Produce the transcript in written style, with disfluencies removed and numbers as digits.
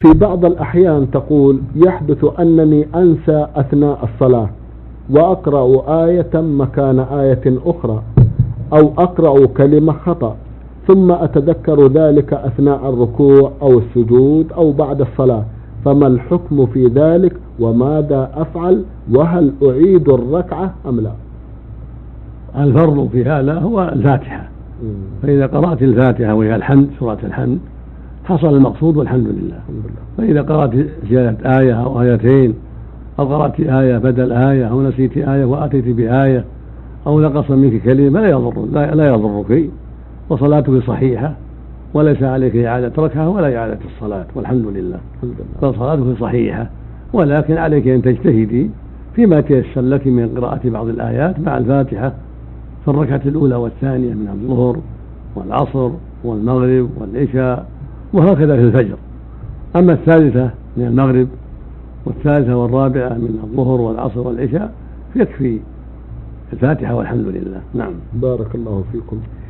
في بعض الأحيان تقول يحدث أنني أنسى أثناء الصلاة وأقرأ آية مكان آية أخرى، أو أقرأ كلمة خطأ، ثم أتذكر ذلك أثناء الركوع أو السجود أو بعد الصلاة، فما الحكم في ذلك وماذا أفعل؟ وهل أعيد الركعة أم لا؟ الفرض في هذا هو الفاتحة، فإذا قرأت الفاتحة وهي الحمد سورة الحمد حصل المقصود والحمد لله. فإذا قرأت زيادة آية أو آيتين أو قرأت آية بدل آية أو نسيت آية وأتيت بآية أو نقص منك كلمة لا يضرك، وصلاتك صحيحة وليس عليك إعادة ركعة ولا إعادة الصلاة والحمد لله، فصلاتك صحيحة، ولكن عليك أن تجتهدي فيما تيسر لك من قراءة بعض الآيات مع الفاتحة في الركعة الأولى والثانية من الظهر والعصر والمغرب والعشاء، وهكذا في الفجر. أما الثالثة من المغرب والثالثة والرابعة من الظهر والعصر والعشاء يكفي الفاتحة والحمد لله. نعم. بارك الله فيكم.